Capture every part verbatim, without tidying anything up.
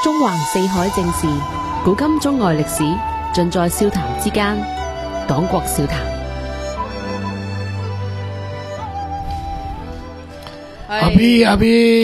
中橫四海正事，古今中外歷史，盡在笑談之間。黨國笑談。 阿 B 阿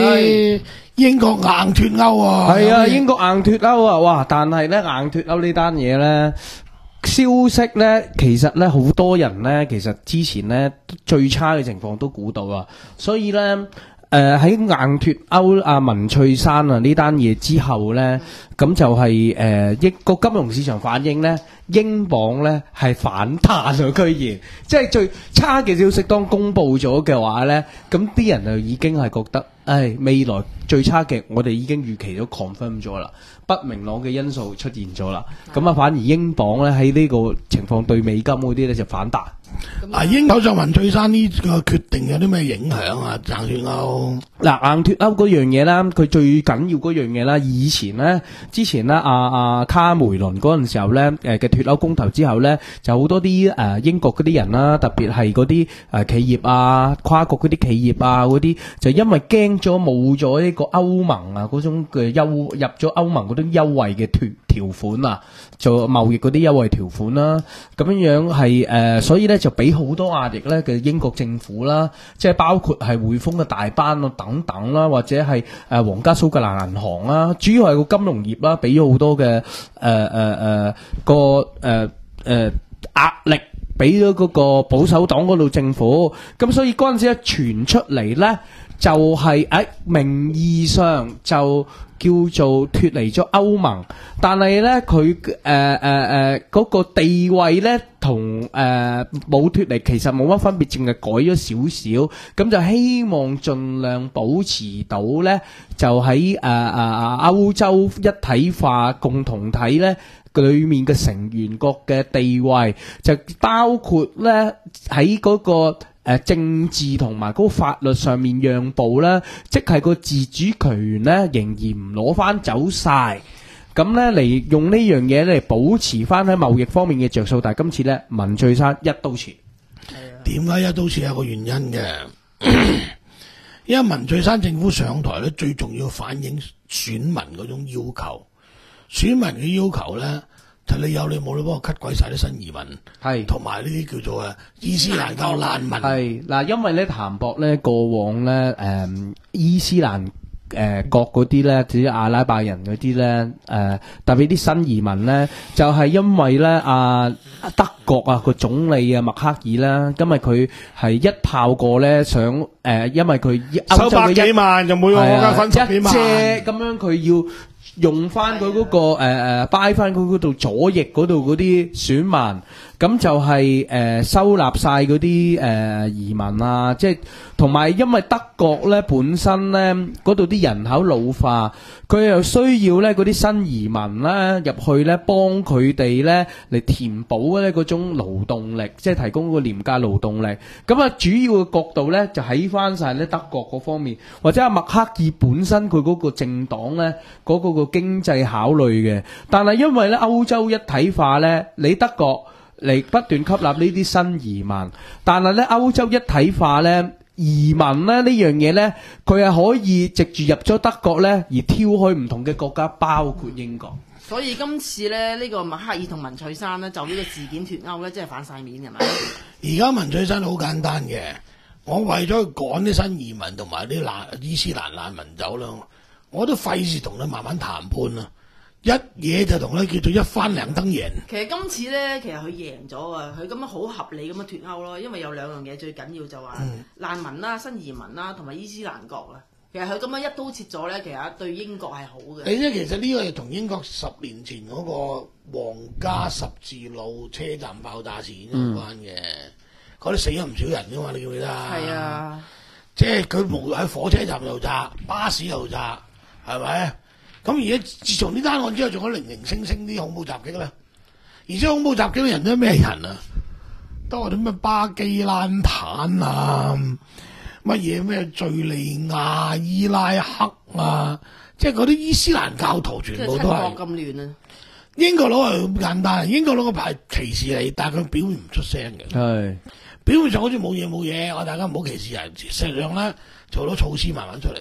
B， 英國硬脱歐啊！ 係啊，英國硬脱歐啊！哇！但係咧，硬脱歐呢單嘢咧，消息咧，其實咧，好多人咧，其實之前咧最差嘅情況都估到啊，所以咧。誒喺硬脱歐啊文翠珊啊呢單嘢之後咧，咁就係誒一個金融市場反應咧，英鎊咧係反彈啊！居然即係最差嘅消息當公佈咗嘅話咧，咁啲人就已經係覺得，唉，未來最差嘅我哋已經預期咗 confirm 咗啦，不明朗嘅因素出現咗啦，咁啊反而英鎊咧喺呢個情況對美金嗰啲咧就反彈。 啊，英首相文翠珊呢個決定有啲咩影響啊？硬脱歐嗱，硬脱歐嗰樣嘢啦，佢最緊要嗰樣嘢啦。以前咧，之前咧，阿、啊、阿、啊、卡梅倫嗰陣時候咧，誒嘅脱歐公投之後咧，就好多啲誒、呃、英國嗰啲人啦，特別係嗰啲誒企業啊、跨國嗰啲企業啊嗰啲，就因為驚咗冇咗呢個歐盟啊嗰種嘅優入咗歐盟嗰種優惠嘅脱條款啊，做貿易嗰啲優惠條款啦，咁樣樣係誒，所以咧就俾好多壓力咧嘅英國政府啦，即係包括係匯豐嘅大班啊等等啦，或者係誒皇家蘇格蘭銀行啦，主要係個金融業啦，俾咗好多嘅誒誒誒個誒誒壓力，俾咗嗰個保守黨嗰度政府，咁所以嗰陣時一傳出嚟咧。就係、是、喺名義上就叫做脱離咗歐盟，但係咧佢誒誒誒嗰個地位咧同誒冇脱離其實冇乜分別，淨係改咗少少，咁就希望盡量保持到咧，就喺誒誒歐洲一體化共同體咧裏面嘅成員國嘅地位，就包括咧喺嗰個。誒、呃、政治同埋嗰個法律上面讓步啦，即係個自主權咧仍然唔攞翻走晒，咁咧嚟用呢樣嘢嚟保持翻喺貿易方面嘅着數，但係今次咧文翠珊一刀切。 點解一刀切有個原因嘅？因為文翠珊政府上台咧，最重要反映選民嗰種要求，選民嘅要求咧。就你有你冇你幫我 cut 鬼晒啲新移民，係同埋呢啲叫做誒伊斯蘭教難民。係嗱， 因為咧譚博咧過往咧誒、嗯、伊斯蘭誒、呃、國嗰啲咧，至於阿拉伯人嗰啲咧誒，特別啲新移民咧，就係、是、因為咧啊德國啊個總理啊默克爾啦，因為佢係一炮過咧想誒、呃，因為佢收百幾萬就每個國家分十幾萬， 咁樣佢要。用翻佢嗰個誒誒，掰翻佢嗰度左翼嗰度嗰啲選民，咁就係、是、誒、呃、收納晒嗰啲誒移民啊，即係同埋因為德國咧本身咧嗰度啲人口老化，佢又需要咧嗰啲新移民咧入去咧幫佢哋咧嚟填補咧嗰種勞動力，即係提供個廉價勞動力。咁啊，主要嘅角度咧就喺翻晒咧德國嗰方面，或者阿默克爾本身佢嗰個政黨咧嗰個個經濟考慮嘅，但係因為咧歐洲一體化咧，你德國嚟不斷吸納呢啲新移民，但係咧歐洲一體化咧移民咧呢樣嘢咧，佢係可以藉住入咗德國咧而挑去唔同嘅國家，包括英國。 所以今次咧呢、呢個默克爾同文翠珊咧就呢個事件脱歐咧，真係反晒面係咪？ 而家文翠珊好簡單嘅，我為咗趕啲新移民同埋啲難伊斯蘭難民走啦。我都費事同佢慢慢談判啦，一嘢就同佢叫做一翻兩登贏。 其實今次咧，其實佢贏咗啊！佢咁樣好合理咁樣脱歐咯，因為有兩樣嘢最緊要就話、嗯、難民啦、新移民啦，同埋伊斯蘭國啊。其實佢咁樣一刀切咗咧，其實對英國係好嘅。 你知其實呢個係同英國十年前嗰個皇家十字路車站爆炸事件有關嘅，嗰、嗯、啲死咗唔少人噶嘛，你記唔記得？係啊，即係佢無喺火車站又炸，巴士又炸。係咪？咁而家自從呢單案之後，仲有零零星星啲恐怖襲擊咧。而且恐怖襲擊嘅人都係咩人啊？都係啲咩巴基蘭坦啊，乜嘢咩敘利亞、伊拉克啊，即係嗰啲伊斯蘭教徒全部都係。 咁亂啊！ 英國佬係咁簡單，英國佬個牌歧視你，但係佢表面唔出聲嘅。係表面上好似冇嘢冇嘢，我大家唔好歧視人，實際上咧做到措施慢慢出嚟咯。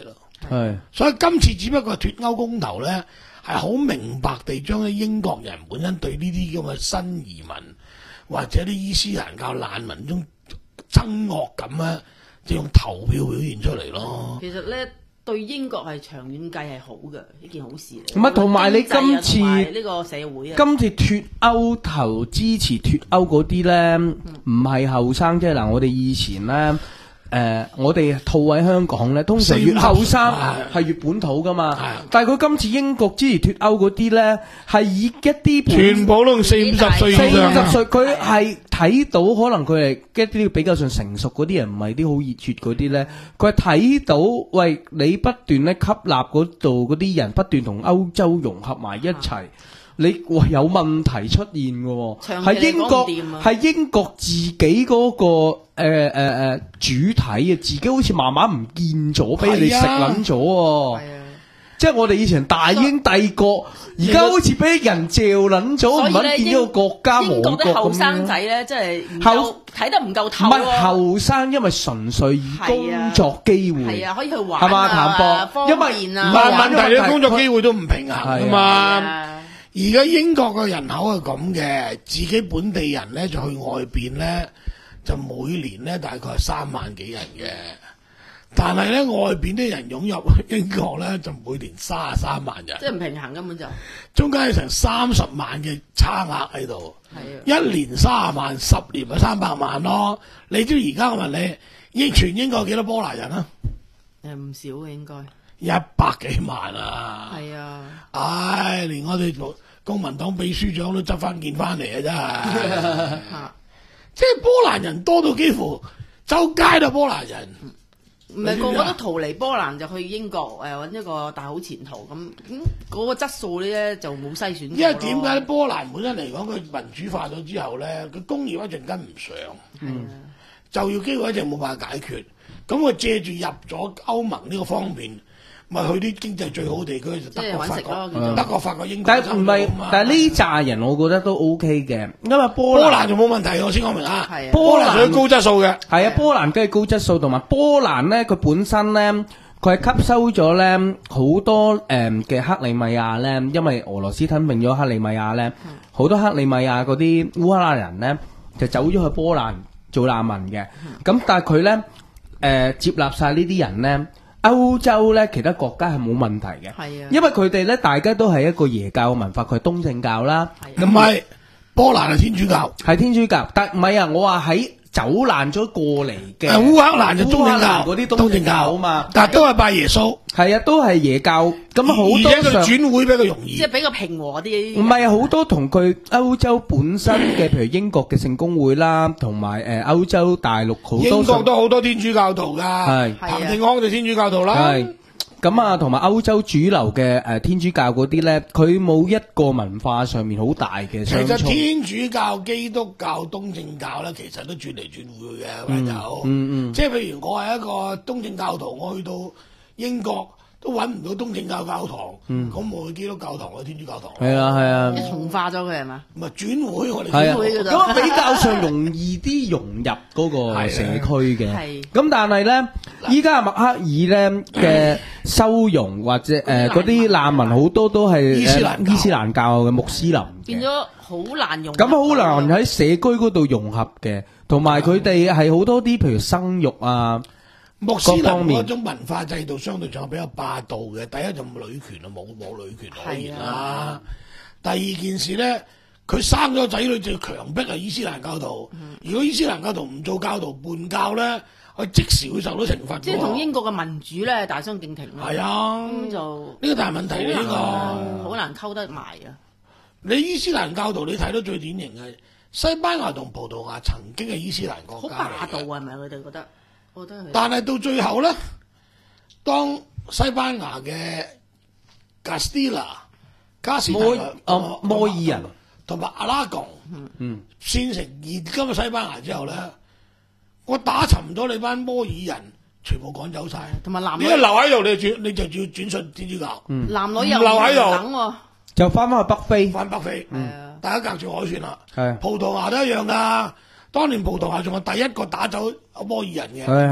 係， 所以今次只不過脫歐公投咧，係好明白地將啲英國人本身對呢啲咁嘅新移民或者啲伊斯蘭教難民中憎惡感咧，就用投票表現出嚟咯。 其實咧，對英國係長遠計係好嘅一件好事嚟。 唔係同埋你今次呢個社會啊， 今次脫歐投支持脫歐嗰啲咧，唔係後生啫。嗱，我哋以前咧。誒、呃，我哋套喺香港咧，通常越後生係越本土噶嘛。但係佢今次英國支持脫歐嗰啲咧，係以一啲全部都四五十歲以上， 四五十歲佢係睇到可能佢係一啲比較上成熟嗰啲人，唔係啲好熱血嗰啲咧。佢係睇到，喂，你不斷咧吸納嗰度嗰啲人，不斷同歐洲融合埋一齊。你哇有問題出現嘅喎，係英國係英國自己嗰、那個誒誒誒主體啊，自己好似慢慢唔見咗，俾你食撚咗喎。即係我哋以前大英帝國，而家好似俾人嚼撚咗，唔肯見咗個國家亡國咁樣。英國啲後生仔咧，真係後睇得唔夠透。唔係後生，因為純粹以工作機會係啊，可以去玩係嘛譚博，因為唔係問題，你工作機會都唔平衡啊嘛。而家英國嘅人口係咁嘅，自己本地人咧就去外邊咧，就每年咧大概係三萬幾人嘅。但係咧外邊啲人湧入英國咧，就每年三十三萬人。即係唔平衡根本就。中間有成三十萬嘅差額喺度。係啊。一年三十萬，十年咪三百萬咯。你知而家我問你，英全英國有幾多波蘭人啊？誒唔少嘅應該。一百幾萬啊！係啊！唉，連我哋公民黨秘書長都執翻件翻嚟啊！真係，即係波蘭人多到幾乎周街都波蘭人。唔係個個都逃離波蘭就去英國誒揾一個大好前途咁，咁嗰個質素咧就冇篩選。因為點解波蘭本身嚟講佢民主化咗之後咧，佢工業一陣跟唔上，嗯，就業機會一直冇辦法解決。咁佢借住入咗歐盟呢個方面。咪去啲經濟最好地區就德國、法國、德國、法國、英國。但係唔係？但係呢扎人我覺得都 OK 嘅，因為波波蘭就冇問題，我先講明啊。係啊，波蘭屬於高質素嘅。係啊，波蘭梗係高質素，同埋波蘭咧，佢本身咧，佢係吸收咗咧好多誒嘅克里米亞咧，因為俄羅斯吞併咗克里米亞咧，好多克里米亞嗰啲烏克蘭人咧就走咗去波蘭做難民嘅。咁但係佢咧誒接納曬呢啲人咧。歐洲咧，其他國家係冇問題嘅，係啊，因為佢哋咧，大家都係一個耶教嘅文化，佢係東正教啦，唔係波蘭係天主教，係天主教，但唔係啊，我話喺走難咗過嚟嘅，烏克蘭就東正教嗰啲東正教啊嘛，但係都係拜耶穌，係啊，都係耶教，咁好多而且佢轉會比較容易，即係比較平和啲。唔係啊，好多同佢歐洲本身嘅，譬如英國嘅聖公會啦，同埋誒歐洲大陸好多英國都好多天主教徒㗎，係彭定康就天主教徒啦。係咁啊，同埋歐洲主流嘅誒天主教嗰啲咧，佢冇一個文化上面好大嘅相衝。其實天主教、基督教、東正教咧，其實都轉嚟轉去嘅，朋友。嗯嗯。即係譬如我係一個東正教徒，我去到英國都揾唔到東正教教堂，咁我去基督教堂、去天主教堂。係啊係啊。一重化咗佢係嘛？唔係轉會，我哋轉會㗎咋。咁比較上容易啲融入嗰個社區嘅。係。咁但係咧，依家默克爾咧嘅收容或者誒嗰啲難民好多都係伊斯蘭伊斯蘭教嘅穆斯林，變咗好難融合。咁好難喺社區嗰度融合嘅，同埋佢哋係好多啲譬如生育啊，穆斯林嗰種文化制度相對上比較霸道嘅。第一就女權啊，冇冇女權可言啦。第二件事咧，佢生咗仔女就要強迫係伊斯蘭教徒。如果伊斯蘭教徒唔做教徒叛教咧，佢即時會受到懲罰。即係同英國嘅民主咧大相徑庭咯。係啊，咁就呢個大問題嚟，呢個好難溝得埋啊！你伊斯蘭教徒你睇到最典型嘅西班牙同葡萄牙曾經係伊斯蘭國家嚟嘅。好霸道啊，係咪佢哋覺得？我覺得係。但係到最後咧，當西班牙嘅加斯蒂拉、加斯摩啊摩爾人同埋阿拉貢，嗯，變成現今嘅西班牙之後咧。我打沉咗你班摩爾人，全部趕走晒，同埋男女。你一留喺度，你就轉，你就要轉信天主教。嗯，男女又唔留喺度，就翻翻去北非，翻北非。嗯，大家隔住海算啦。係。葡萄牙都一樣噶，當年葡萄牙仲係第一個打走摩爾人嘅。係係啊。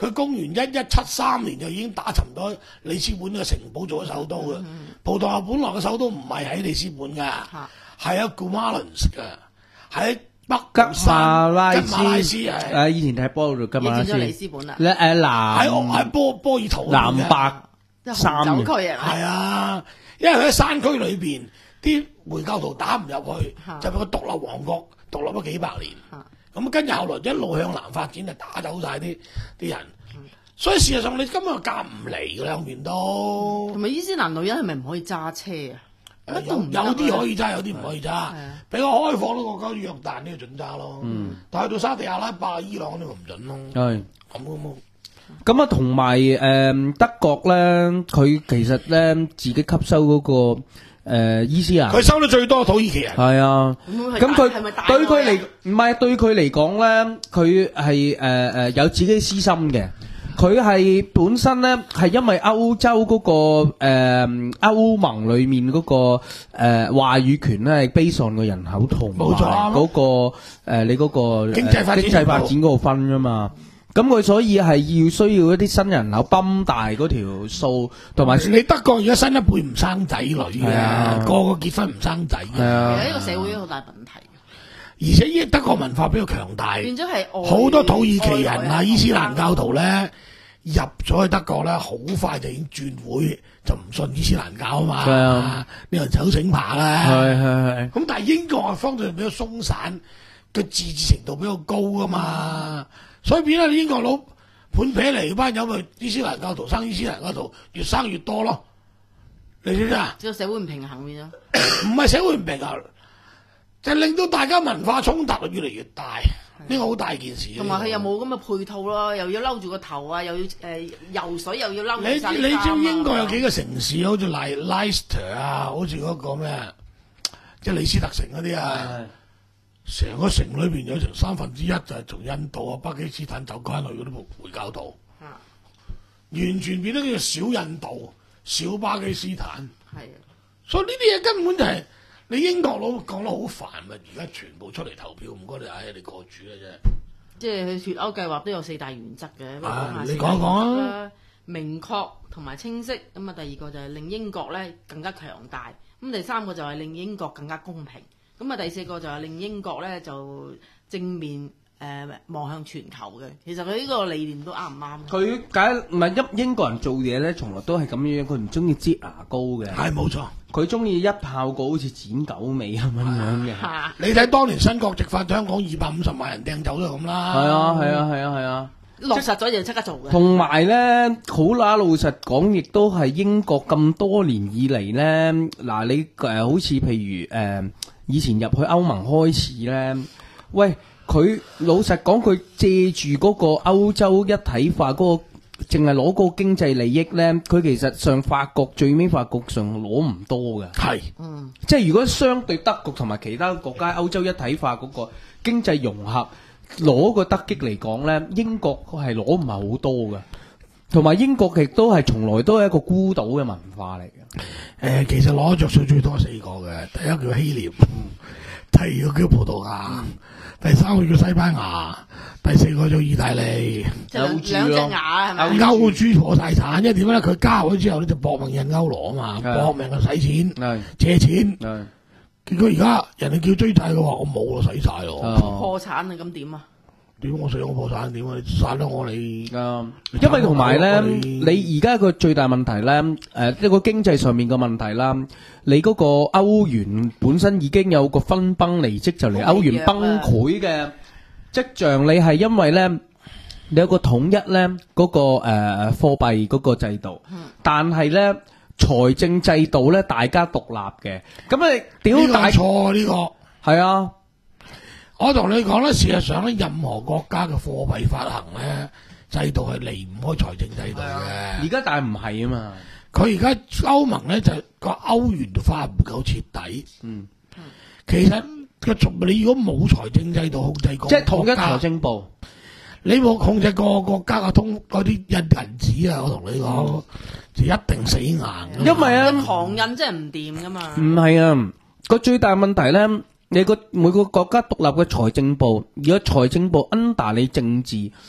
佢公元一一七三年就已經打沉咗里斯本嘅城堡做咗首都嘅。 嗯、 葡萄牙本來嘅首都唔係喺里斯本㗎，係喺 Guimarães 㗎，喺北吉馬拉斯， 吉馬拉斯係。 誒以前睇波嗰度吉馬拉斯。 你轉咗里斯本啦。 咧誒南喺喺波波爾圖南北三紅酒區啊。 係啊，因為佢喺山區裏邊，啲回教徒打唔入去，就俾個獨立王國獨立咗幾百年。咁跟住後來一路向南發展，就打走晒啲啲人。所以事實上你根本就夾唔嚟嘅兩邊都。 同埋伊斯蘭女人係咪唔可以揸車啊？ 有有啲可以揸，有啲唔可以揸。比較開放啲國家，約旦呢個準揸咯。嗯、但係到沙地阿拉伯、伊朗呢個唔準咯。係咁嘅冇。 咁啊，同埋誒德國咧，佢其實咧自己吸收嗰、那個誒、呃、伊斯蘭， 佢收得最多土耳其人。 係啊，咁佢對佢嚟唔係對佢嚟講咧，佢係誒誒有自己私心嘅。佢係本身咧係因為歐洲嗰、那個誒、呃、歐盟裡面嗰、那個誒、呃、話語權咧係 base on 個人口同埋嗰個誒、呃、你嗰、那個、呃、 經濟發展經濟發展嗰度分㗎嘛。咁佢所以係要需要一啲新人口泵大嗰條數，同埋你德國而家新一輩唔生仔女嘅，個個結婚唔生仔嘅， 係啊，呢個社會好大問題。 而且依德國文化比較強大， 變咗係好多土耳其人啊、伊斯蘭教徒咧入咗去德國咧，好快就已經轉會，就唔信伊斯蘭教啊嘛。係啊，呢人走醒爬啦。係係係。咁但係英國嘅方向比較鬆散，嘅自治程度比較高啊嘛。所以變咗英國佬盤撇嚟班友咪伊斯蘭教徒生伊斯蘭教徒越生越多咯，你知唔知啊？ 即係社會唔平衡變咗， 唔係社會唔平衡，就令到大家文化衝突越嚟越大，呢個好大件事。 同埋佢又冇咁嘅配套咯，又要摟住個頭啊，又要誒、呃、游水又要摟住晒啲衫啊。 你你知英國有幾個城市，好似萊萊斯特啊，好似嗰個咩，即係李斯特城嗰啲啊。成個城裏邊有成三分之一就係從印度啊、巴基斯坦走翻去嗰啲回教徒，啊、完全變咗叫小印度、小巴基斯坦。係啊，所以呢啲嘢根本就係、是、你英國佬講得好煩咪，而家全部出嚟投票，唔該你唉，你過主嘅啫。即係佢脫歐計劃都有四大原則嘅，啊、你講一講啊。明確同埋清晰，咁啊第二個就係令英國咧更加強大，咁第三個就係令英國更加公平。咁啊，第四個就係令英國咧就正面誒、呃、望向全球嘅。其實佢呢個理念都啱唔啱？佢解唔係英英國人做嘢咧，從來都係咁樣，佢唔中意擠牙膏嘅。係冇錯，佢中意一炮過，好似剪狗尾咁樣樣嘅。啊、你睇當年新國籍法香港二百五十萬人掟走就咁啦。係啊，係啊，係啊，係啊。 落實咗就即刻做嘅。 同埋咧，好啦，老實講，亦都係英國咁多年以嚟咧，嗱你誒、呃、好似譬如誒。呃以前入去歐盟開始咧，喂，佢老實講，佢借住嗰個歐洲一體化嗰、嗰個，淨係攞嗰個經濟利益咧，佢其實上法國最尾法國上攞唔多嘅。係，嗯，即係如果相對德國同埋其他國家歐洲一體化嗰個經濟融合攞個得益嚟講咧，英國係攞唔係好多嘅。同埋英國亦都係從來都係一個孤島嘅文化嚟嘅。誒、 呃，其實攞着數最多四個嘅，第一個叫希臘，第二個叫葡萄牙，第三個叫西班牙，第四個叫意大利。 兩隻牙係咪？ 歐豬破晒產，因為點咧？佢加咗之後咧就搏命印歐羅啊嘛，搏命去使錢，借錢。結果而家人哋叫追債嘅話，我冇咯，使晒咯。 破產啊，咁點啊？ 點我死我破產點啊？你殺咗我你， 嗯、因為同埋咧，你而家個最大問題咧，誒、呃，一個經濟上面嘅問題啦，你嗰個歐元本身已經有個分崩離析，就嚟歐元崩潰嘅跡象。你係因為咧，你有個統一咧嗰、那個誒貨幣嗰個制度，嗯、但係咧財政制度咧大家獨立嘅，咁你屌大錯呢個係啊。 我同你講咧，事實上咧，任何國家嘅貨幣發行咧制度係離唔開財政制度嘅。 而家但係唔係啊嘛， 佢而家歐盟咧就個歐元化唔夠徹底。嗯，其實個你如果冇財政制度控制個， 即係統一財政部， 你冇控制個國家嘅通嗰啲印銀紙啊，我同你講、嗯、就一定死硬。 因為啊， 狂印真係唔掂噶嘛。 唔係啊，個最大問題咧。你個每個國家獨立嘅財政部，如果財政部 under 你政治，咁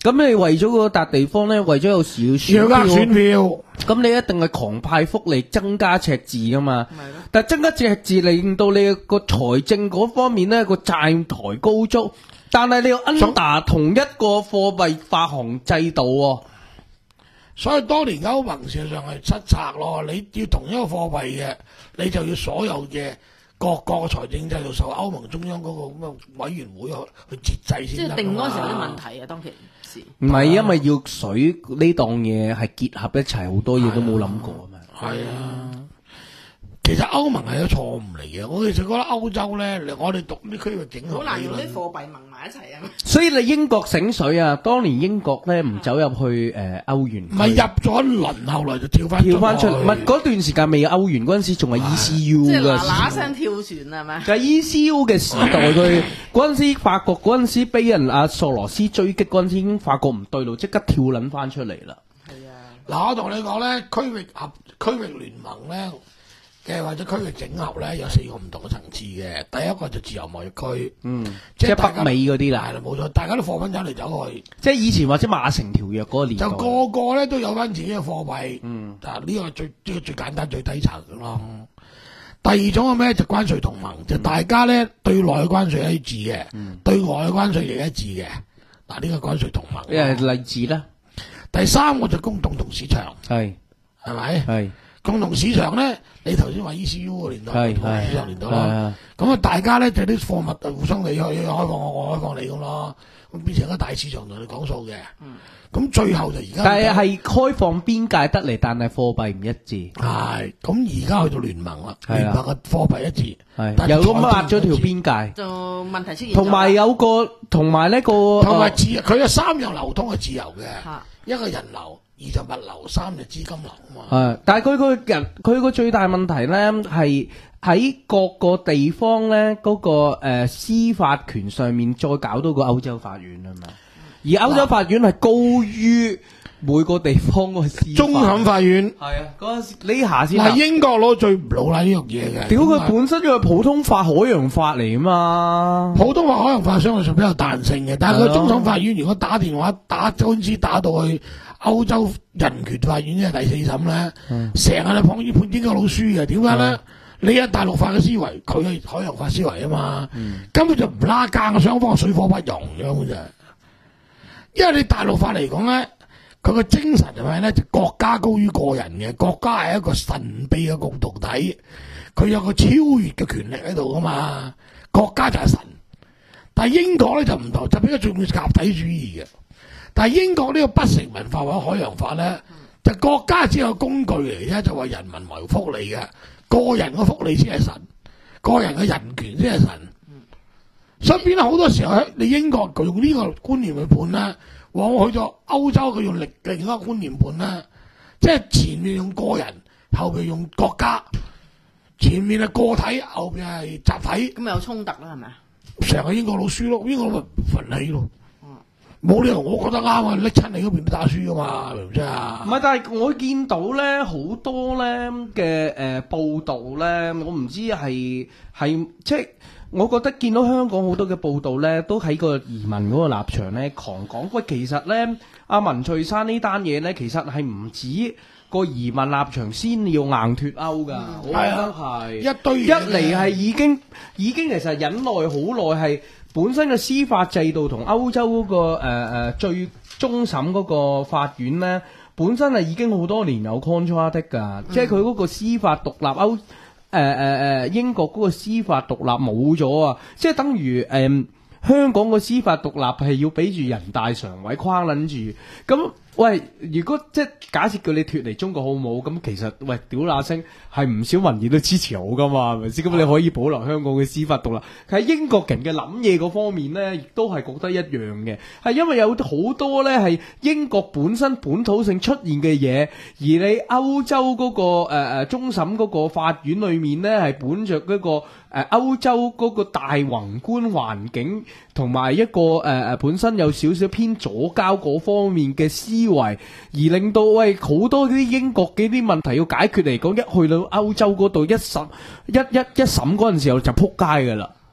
咁你為咗嗰笪地方咧，為咗有時要要呃選票， 咁你一定係狂派福利，增加赤字噶嘛。但係增加赤字令到你個財政嗰方面咧個債台高築，但係你要 under 同一個貨幣發行制度喎。 所以當年歐盟事實上係失策咯。你要同一個貨幣嘅，你就要所有嘅各個財政制度受歐盟中央嗰個咁嘅委員會去去節制先。 即係定嗰陣時有啲問題啊，當其時。 唔係因為要水呢檔嘢係結合一齊，好多嘢都冇諗過啊嘛。 係啊。其實歐盟係一個錯誤嚟嘅，我其實覺得歐洲咧，我哋讀啲區域整合， 好難用啲貨幣盟埋一齊啊！ 所以你英國醒水啊，當年英國咧唔走入去誒歐元， 唔係入咗一輪，後來就跳翻跳翻出嚟，唔係嗰段時間未有歐元嗰陣時，仲係 E C U 即係嘅， 嗱嗱聲跳船係咪？ 就係 E C U 嘅時代，佢嗰陣時法國嗰陣時俾人阿索羅斯追擊嗰陣時，已經發覺唔對路，即刻跳撚翻出嚟啦。 係啊， 嗱我同你講咧，區域合區域聯盟咧。嘅或者區域整合咧有四個唔同嘅層次嘅，第一個就自由貿易區， 嗯，即係北美嗰啲啦， 係啦冇錯，大家都貨品走嚟走去， 即係以前或者馬城條約嗰個年代， 就個個咧都有翻自己嘅貨幣， 嗯， 啊呢個最呢個最簡單最低層咯。第二種係咩？就關稅同盟，嗯、就大家咧對內嘅關稅係一致嘅，嗯、對外嘅關稅亦一致嘅。嗱呢個關稅同盟， 一係例子啦。 第三個就共同市場， 係係咪？ 係。 共同市場咧，你頭先話 E C U 個年代，共同市場年代啦。咁啊，大家咧就啲貨物就互相你去開放我，我開放你咁咯。咁變成一個大市場同你講數嘅。咁、嗯、最後就而家， 但係係開放邊界得嚟，但係貨幣唔一致。 係。咁而家去到聯盟啦，聯盟嘅貨幣一致。 係。有咁劃咗條邊界。 就問題出現。 同埋有個，同埋呢個。 同埋自，佢有三樣流通係自由嘅。啊、一個人流。二就物流，三就資金流啊嘛。係， 但係佢個人，佢個最大問題咧係喺各個地方咧嗰、那個誒、呃、司法權上面再搞到個歐洲法院啊嘛。而歐洲法院係高於每個地方個司法。 終審法院係啊，嗰陣時呢下先。 嗱，英國攞最唔老賴呢樣嘢嘅。 屌佢本身就係普通法、海洋法嚟啊嘛。 普通法、海洋法相對上比較彈性嘅，但係佢終審法院如果打電話打官司打到去歐洲人權法院即係第四審咧，成日就判判英國老輸嘅。點解咧？你有大陸法嘅思維，佢係海洋法思維啊嘛，嗯、根本就唔拉更，雙方水火不容咁嘅啫。因為你大陸法嚟講咧，佢個精神係咪咧？就國家高於個人嘅，國家係一個神秘嘅共同體，佢有個超越嘅權力喺度噶嘛，國家就係神。但係英國咧就唔同，就比較重要集體主義嘅。但係英國呢個不成文化或者海洋法咧，就國家只有工具嚟啫，就為人民謀福利嘅，個人嘅福利先係神，個人嘅人權先係神。所以變咗好多時候，你英國佢用呢個觀念去判啦，往往去咗歐洲佢用另另一個觀念判啦，即係前面用個人，後邊用國家，前面係個體，後邊係集體， 咁有衝突啦，係咪啊？ 成個英國老輸咯，英國咪憤氣咯。冇理由，我覺得啱啊！拎親你嗰邊都打輸噶嘛，明唔明啊？ 唔係，但係我見到咧好多咧嘅誒報道咧，我唔知係係即係，我覺得見到香港好多嘅報道咧，都喺個移民嗰個立場咧狂講。喂，其實咧，阿文翠珊呢單嘢咧，其實係唔止個移民立場先要硬脱歐㗎。嗯、我覺得係一堆一嚟係已經已經其實忍耐好耐係。本身嘅司法制度同歐洲嗰、那個誒誒、呃、最終審嗰個法院咧，本身係已經好多年有 contradict 㗎，嗯、即係佢嗰個司法獨立歐誒誒誒英國嗰個司法獨立冇咗啊！即係等於誒、呃、香港個司法獨立係要俾住人大常委框撚住咁。喂，如果即係假設叫你脫離中國好冇咁，其實喂屌那聲係唔少民意都支持我噶嘛，係咪先？咁你可以保留香港嘅司法獨立。喺英國人嘅諗嘢嗰方面咧，亦都係覺得一樣嘅，係因為有好多咧係英國本身本土性出現嘅嘢，而你歐洲嗰、嗰個誒誒、呃、終審嗰個法院裏面咧係本着嗰個。誒歐洲嗰個大宏觀環境同埋一個誒誒、呃、本身有少少偏左膠嗰方面嘅思維，而令到喂好多啲英國嘅啲問題要解決嚟講，一去到歐洲嗰度一審一一一審嗰陣時候就撲街㗎啦。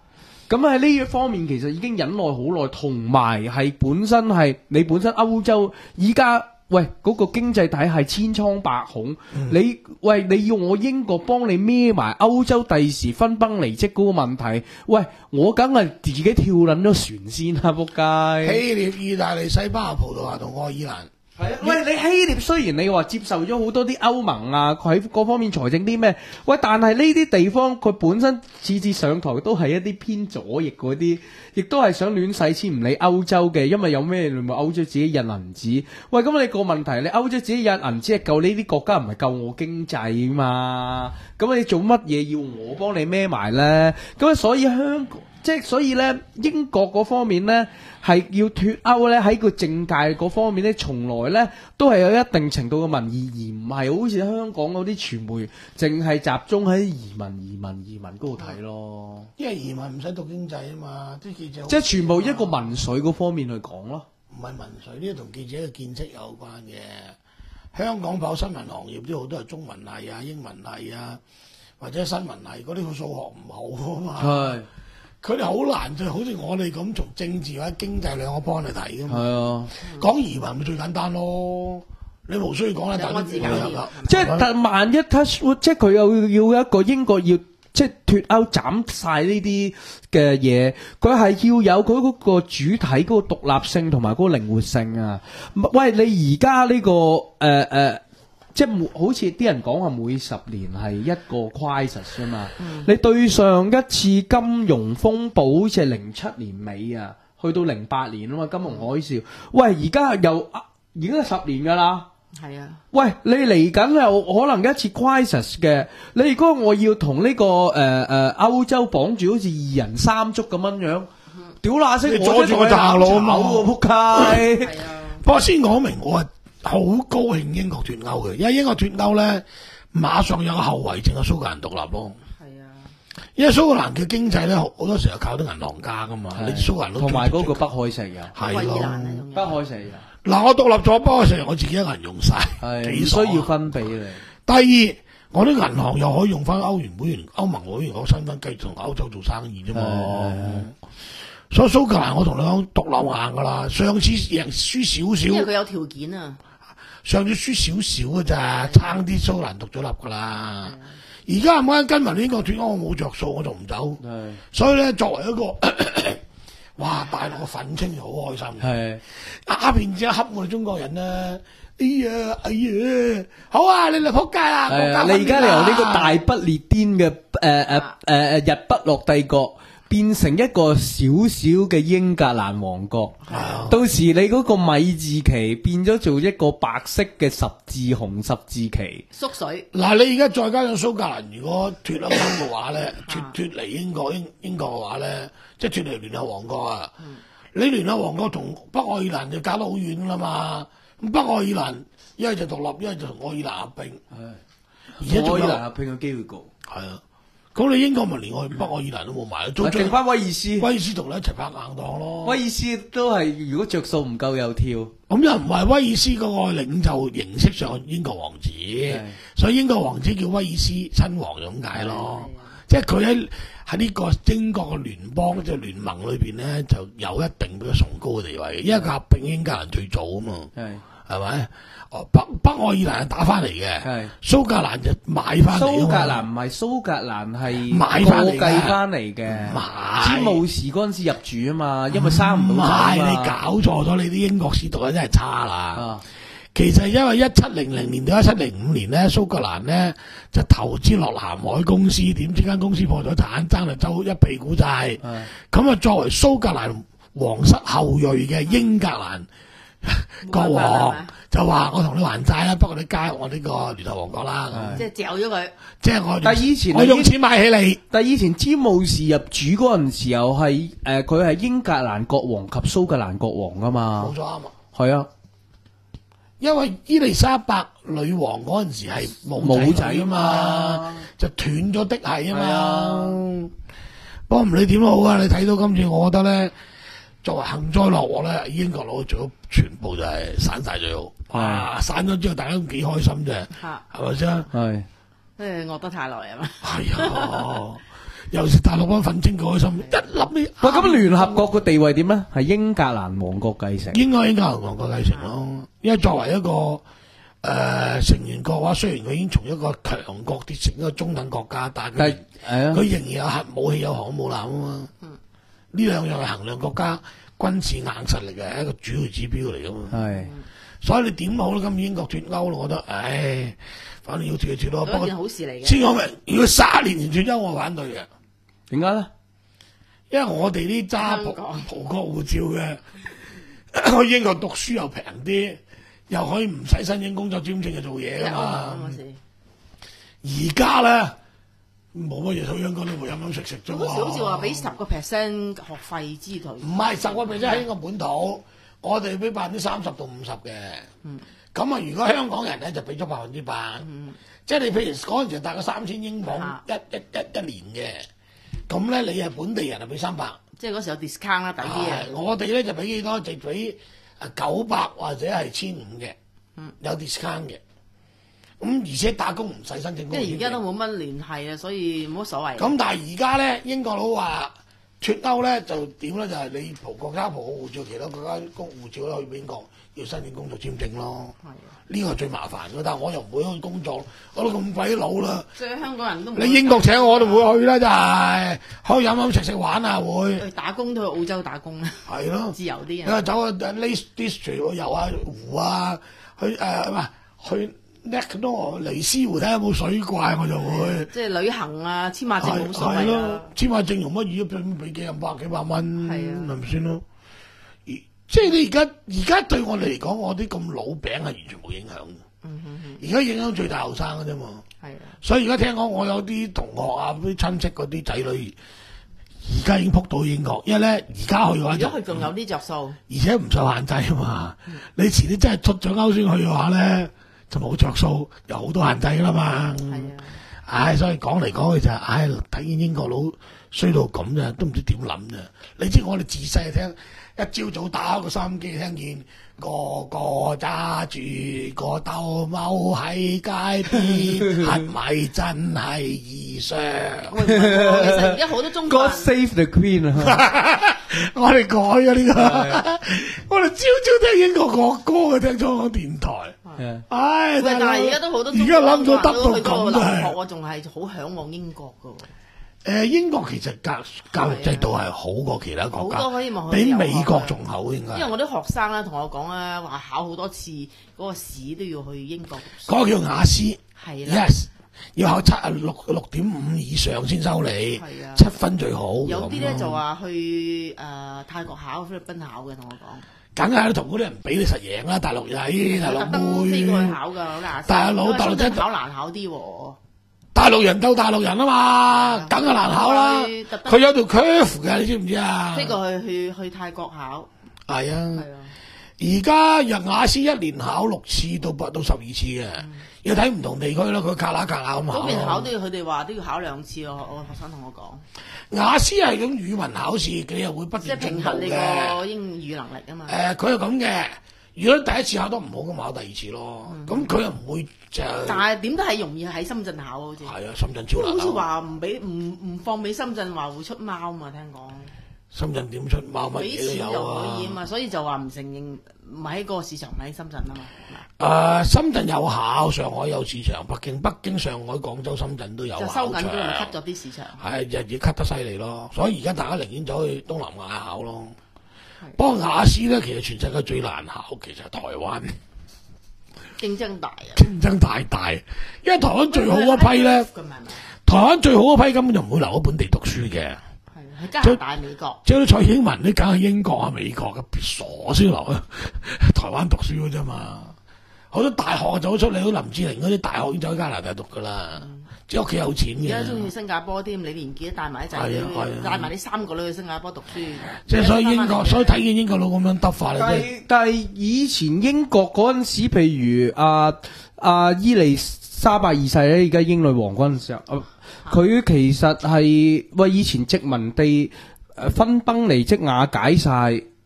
咁喺呢一方面其實已經忍耐好耐，同埋係本身係你本身歐洲依家。喂，嗰、那個經濟體系千瘡百孔，嗯、你喂你要我英國幫你孭埋歐洲第時分崩離析嗰個問題，喂，我梗係自己跳撚咗船先啦，仆街！ 希臘、意大利、西班牙、葡萄牙同愛爾蘭。 係啊，喂，你希臘雖然你話接受咗好多啲歐盟啊，佢喺各方面財政啲咩，喂，但係呢啲地方佢本身次次上台都係一啲偏左翼嗰啲，亦都係想亂使錢唔理歐洲嘅，因為有咩你咪歐洲自己印銀紙。喂，咁你個問題，你歐洲自己印銀紙係救呢啲國家，唔係救我經濟嘛？咁你做乜嘢要我幫你孭埋咧？咁所以香港。即係所以咧，英國嗰方面咧係要脫歐咧，喺個政界嗰方面咧，從來咧都係有一定程度嘅民意，而唔係好似香港嗰啲傳媒淨係集中喺移民、移民、移民嗰度睇咯。 因為移民唔使讀經濟啊嘛，啲記者即係全部一個民粹嗰方面去講咯。 唔係民粹，呢啲同記者嘅見識有關嘅。香港跑新聞行業啲好多係中文系啊、英文系啊，或者新聞系嗰啲，佢數學唔好啊嘛。係。佢哋好難，就好似我哋咁從政治或者經濟兩個幫嚟睇噶嘛。係啊，講移民咪最簡單咯。你無需要講得大啲字㗎。 即係但萬一 touch wood，即係佢又要一個英國要即係脫歐斬晒呢啲嘅嘢，佢係要有佢嗰個主體嗰個獨立性同埋嗰個靈活性啊。喂，你而家呢個誒誒。呃呃即係好似啲人講話每十年係一個 crisis 啊嘛，嗯、你對上一次金融風暴好似係零七年尾啊，去到零八年啊嘛，金融海嘯。喂，而家又已經係十年㗎啦。係啊。喂，你嚟緊又可能一次 crisis 嘅，你如果我要同呢、這個誒誒、呃、歐洲綁住好似二人三足咁樣樣，屌乸聲， 阻住我行路啊嘛， 仆街。 係啊。不過先講明我係。好高興英國脫歐嘅，因為英國脫歐咧，馬上有個後遺症係蘇格蘭獨立咯。係啊，因為蘇格蘭嘅經濟咧，好多時候靠啲銀行家噶嘛。你蘇格蘭同埋嗰個北海石油， 係咯， 北海石油。 嗱，我獨立咗北海石油，我自己一個人用晒， 幾需要分俾你。 第二，我啲銀行又可以用翻歐元會員、歐盟會員嗰身份繼續同歐洲做生意啫嘛。所以蘇格蘭我同你講獨立硬噶啦，上次贏輸少少， 因為佢有條件啊。 上次輸少少嘅咋，差啲蘇格蘭獨咗立噶啦。而家唔啱跟埋呢個脫歐，我冇着數，我就唔走。所以咧，作為一個咳咳哇大陸嘅憤青就好開心。係鴉片之下恰我哋中國人啦。哎呀哎呀，好啊，你嚟仆街啦！ 你而家由呢個大不列顛嘅誒誒誒誒日不落帝國。變成一個小小嘅英格蘭王國，啊、到時你嗰個米字旗變咗做一個白色嘅十字紅十字旗， 縮水。 嗱，你而家再加上蘇格蘭，如果脫歐嘅話咧，脫脫離英國英英國嘅話咧，即係脫離聯合王國啊！嗯、你聯合王國同北愛爾蘭就隔得好遠啦嘛，咁北愛爾蘭一係就獨立，一係就同愛爾蘭合併，而且仲有愛爾蘭合併嘅機會高， 係啊。咁你英國咪連我北愛爾蘭都冇埋， 仲剩翻威爾斯， 威爾斯同你一齊拍硬檔咯。 威爾斯都係如果着數唔夠又跳， 咁又唔係威爾斯嗰個領袖形式上英國王子，所以英國王子叫威爾斯親王咁解咯。即係佢喺喺呢個英國嘅聯邦即係聯盟裏邊咧，就有一定比較崇高嘅地位，因為佢合併英格蘭最早啊嘛，係咪？北北愛爾蘭係打翻嚟嘅，蘇格蘭就買翻嚟。 蘇格蘭唔係蘇格蘭係買翻嚟計翻嚟嘅。詹姆士嗰陣時入主啊嘛，因為生唔到仔啊嘛。 你搞錯咗，你啲英國史讀得真係差啦。啊、其實因為一七零零年到一七零五年咧，蘇格蘭咧就投資落南海公司，點知間公司破咗產，爭嚟周一屁股債。咁啊，作為蘇格蘭皇室後裔嘅英格蘭國王就話：我同你還債啦，不過你加入我呢個聯合王國啦。 即係嚼咗佢。 即係我。 但係以前我用錢買起你。 但係以前詹姆士入主嗰陣時候係誒，佢係英格蘭國王及蘇格蘭國王噶嘛。 冇錯啱啊。 係啊， 因為伊麗莎白女王嗰陣時係冇仔啊嘛，就斷咗的係啊嘛。不過唔理點都好啊，你睇到今次，我覺得咧。作為幸災樂禍咧，英國佬做咗全部就係散晒最好，哇！散咗之後，大家都幾開心啫，係咪先？係， 誒，惡得太耐啊嘛。 係啊， 尤其是大陸班憤青開心，一諗起喂，咁聯合國個地位點咧？係英格蘭王國繼承， 應該英格蘭王國繼承咯。因為作為一個誒、呃、成員國嘅話，雖然佢已經從一個強國跌成一個中等國家，但係佢佢仍然有核武器、有航母艦啊嘛。呢兩樣係衡量國家軍事硬實力嘅一個主要指標嚟噶嘛。係，所以你點好啦？今年英國脱歐，我覺得，唉，反正要脱就脱咯。不過好事嚟嘅。先講明，如果卅年前脱歐，我反對嘅。 點解咧？ 因為我哋啲揸葡葡國護照嘅，去英國讀書又平啲，又可以唔使申請工作簽證就做嘢噶嘛。而家咧冇乜嘢，去香港都會飲飲食食啫。 嗰時好似話俾十個 percent 學費之類。唔係十個 percent 喺英國本土，我哋俾百分之三十到五十嘅。嗯。咁啊，如果香港人咧就俾咗百分之百。嗯。即係你譬如嗰陣時大概三千英鎊一一一一年嘅。咁咧，你係本地人就俾三百， 即係嗰時有 discount 啦，抵啲啊！ 我哋咧就俾幾多？就俾啊九百或者係千五嘅，嗯，有 discount 嘅。咁而且打工唔使申請工。 即係而家都冇乜聯繫啊，所以冇乜所謂。 咁但係而家咧，英國佬話脱歐咧就點咧？就係、是、你葡國家葡國護照，其他國家公護照咧去英國要申請工作簽證咯。係。呢個係最麻煩嘅，但係我又唔會去工作，我都咁鬼老啦。 所以香港人都唔你英國請我都會去啦，真係可以飲飲食食玩啊，會。 去打工都去澳洲打工啦。係咯，自由啲啊。走去 Lake District 去遊下湖啊，去誒唔係去 Neck 尼斯湖睇下有冇水怪，我就會。 即係旅行啊，簽下證冇所謂啊。 簽下證用乜嘢？俾俾幾廿百幾百蚊，係咪先咯？即係你而家而家對我哋嚟講，我啲咁老餅係完全冇影響嘅。嗯哼哼。而家影響最大後生嘅啫嘛。係啊。所以而家聽講，我有啲同學啊，啲親戚嗰啲仔女，而家已經撲到英國，因為咧而家去嘅話， 如果佢仲有啲着數， 而且唔受限制啊嘛。嗯、你遲啲真係出咗歐先去嘅話咧，就冇着數，有好多限制噶啦嘛。係啊。唉，所以講嚟講去就係、是，唉，睇見英國佬衰到咁啫，都唔知點諗啫。你知我哋自細聽。一朝早打開個收音機，聽見個個揸住個兜踎喺街邊，係咪真係異常？ 其實而家好多中國人 God save the Queen 啊！ 我哋改咗呢個，我哋朝朝聽英國國歌嘅，聽香港電台。唉， 但係而家都好多中國人都去過留學，我仲係好嚮往英國㗎。 誒英國其實教教育制度係好過其他國家， 好多可以望比美國仲好應該。 因為我啲學生咧同我講咧，話考好多次嗰個試都要去英國讀書。 嗰個叫雅思， 係啦 ，yes，要考七啊六六點五以上先收你，七分最好。 有啲咧就話去誒、呃、泰國考、菲律賓考嘅，同我講。 梗係同嗰啲人比你實贏啦，大陸仔、大陸妹。特登飛過去考㗎，雅思。 大佬大陸仔考難考啲喎。 大陸人鬥大陸人啊嘛，梗係難考啦。佢有條 curve 嘅，你知唔知啊？ 飛過去去去泰國考。 係啊。係啊。而家入雅思一年考六次到八到十二次嘅，要睇唔同地區咯。佢卡啦卡啦咁考。 嗰邊考都要，佢哋話都要考兩次喎。我學生同我講。 雅思係咁語文考試，佢又會不斷進步嘅。 即係評核你個英語能力啊嘛。 誒，佢係咁嘅。如果第一次考得唔好，咁考第二次咯。咁佢又唔會就。 但係點都係容易喺深圳考好似。 係啊，深圳超難考。 好似話唔俾唔唔放俾深圳，話會出貓嘛？聽講。 深圳點出貓乜嘢都有啊？俾錢就可以啊嘛，所以就話唔承認，唔喺個市場，唔喺深圳啊嘛。 誒、呃，深圳有考，上海有市場，北京、北京、上海、廣州、深圳都有考場。就收緊咗，咪 cut 咗啲市場。係日日 cut 得犀利咯，所以而家大家寧願走去東南亞考咯。不過雅思咧，其實全世界最難考，其實係台灣。 競爭大啊！ 競爭太大，因為台灣最好一批咧，台灣最好一批根本就唔會留喺本地讀書嘅。 係加拿大、美國。 即係蔡英文你梗係英國啊、美國嘅，傻先留喺台灣讀書嘅啫嘛。好多大學走出嚟，好林志玲嗰啲大學已經走喺加拿大讀噶啦。嗯即係屋企有錢嘅， 而家中意新加坡添，李連杰帶埋一仔女，帶埋啲三個女去新加坡讀書。 即係所以英國，所以睇見英國佬咁樣得法咧。 但係但係以前英國嗰陣時，譬如阿阿伊麗莎白二世咧，而家英女王嗰陣時候，佢、啊、其實係喂以前殖民地誒分崩離析瓦解晒。咁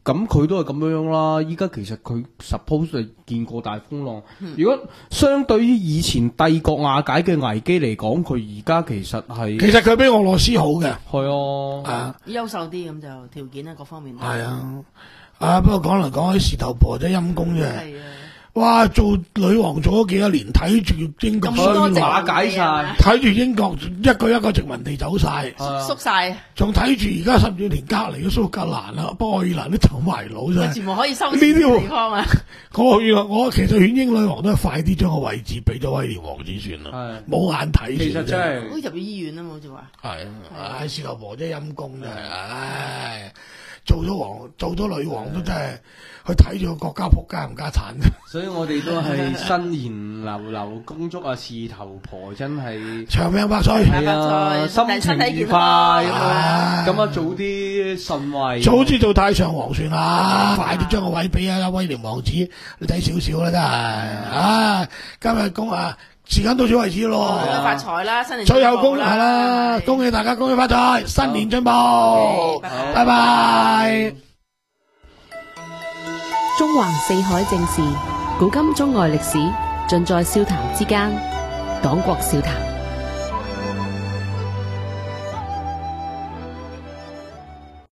咁佢都係咁樣啦。依家其實佢 suppose 係見過大風浪。如果相對於以前帝國瓦解嘅危機嚟講，佢而家其實係其實佢比俄羅斯好嘅， 係啊， 啊， 優秀啲咁就條件啊各方面都係啊，啊不過講嚟講去，事頭婆真係陰公啫。 係啊。 哇！做女王做咗幾多年，睇住英國咁多殖民地瓦解晒啊睇住英國一個一個殖民地走晒， 縮晒， 仲睇住而家甚至連隔離嘅蘇格蘭啦、北愛爾蘭都走埋佬啫。 全部可以收呢啲嘅地方啊！ 我原來我其實勸英女王都係快啲將個位置俾咗威廉王子算啦，冇眼睇。 其實真係好似入咗醫院啊嘛，好似話。 係啊，唉，事頭婆真係陰公真係，唉，做咗王做咗女王都真係去睇住個國家仆街唔家產。 所以我哋都係新年流流，恭祝啊事頭婆真係長命百歲， 係啊，心情愉快咁啊，咁啊早啲順位， 早啲做太上皇算啦，快啲將個位俾啊威廉王子，你睇少少啦真係，啊，今日恭啊時間到此為止咯， 恭喜發財啦，新年最後恭係啦，恭喜大家恭喜發財，新年進步，拜拜。 中環四海正事，古今中外歷史，盡在笑談之間。黨國笑談。